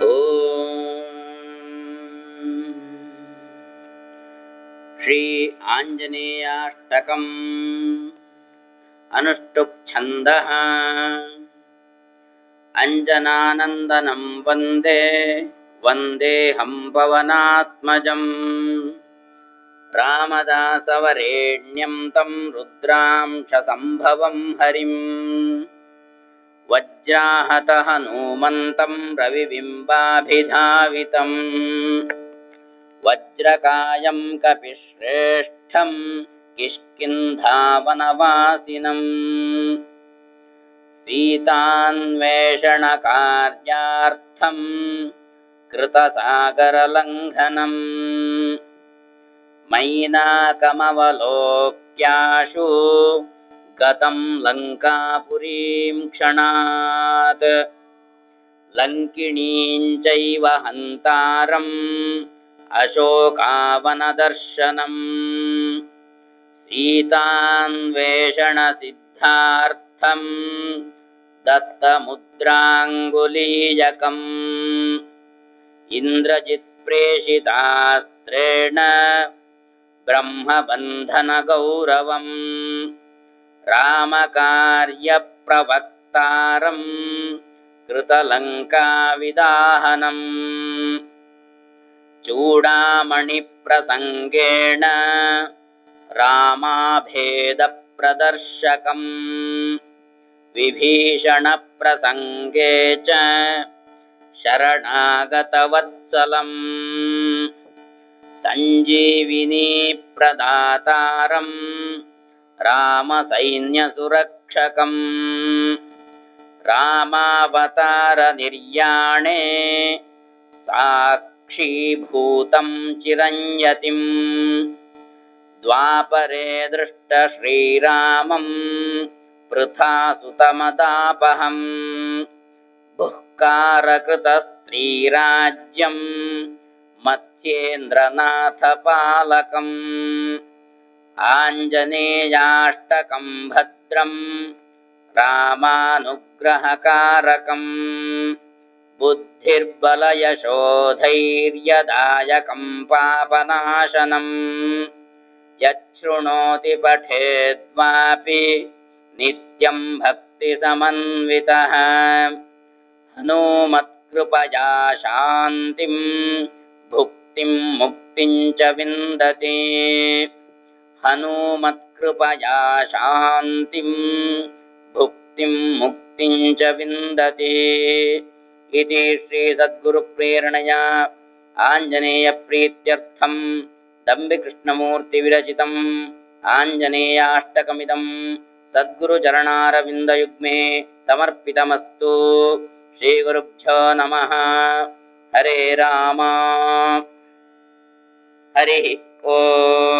श्री आञ्जनेयाष्टकम् अनुष्टुप् छन्दः। अञ्जनानन्दनं वन्दे वन्देऽहं पवनात्मजम् रामदासवरेण्यं तं रुद्रांशसम्भवं हरिम् वज्राहत हनूमन्तं रविबिम्बाभिधावितम् वज्रकायं कपिश्रेष्ठं किष्किन्धावनवासिनम् सीतान्वेषणकार्यार्थं कृतसागरलङ्घनम् मैनाकमवलोक्याशु गतं लङ्कापुरीं क्षणात् लङ्किणीं चैव हन्तारम् अशोकावनदर्शनम् सीतान्वेषणसिद्धार्थं दत्तमुद्राङ्गुलीयकम् इन्द्रजित्प्रेषितास्त्रेण ब्रह्मबन्धनगौरवम् रामकार्यप्रवक्तारम् कृतलङ्काविदाहनम् चूडामणिप्रसङ्गेण रामाभेदप्रदर्शकम् विभीषणप्रसङ्गे च शरणागतवत्सलम् सञ्जीविनीप्रदातारम् रामसैन्यसुरक्षकम् रामावतारनिर्याणे साक्षीभूतं चिरञ्यतिम् द्वापरे दृष्टश्रीरामं पृथा सुतमदापहम् बुःकारकृतस्त्रीराज्यं मत्स्येन्द्रनाथपालकम् आञ्जनेयाष्टकं भद्रं रामानुग्रहकारकम् बुद्धिर्बलयशोधैर्यदायकं पापनाशनम् यच्छृणोति पठेद्वापि नित्यं भक्तिसमन्वितः हनूमत्कृपया शान्तिं भुक्तिं मुक्तिं च विन्दति हनूमत्कृपया शान्तिं भुक्तिं मुक्तिं च विन्दति इति श्रीसद्गुरुप्रेरणया आञ्जनेयप्रीत्यर्थं दम्बिकृष्णमूर्तिविरचितम् आञ्जनेयाष्टकमिदं सद्गुरुचरणारविन्दयुग्मे समर्पितमस्तु। श्रीगुरुभ्यो नमः। हरे राम। हरि ओम्।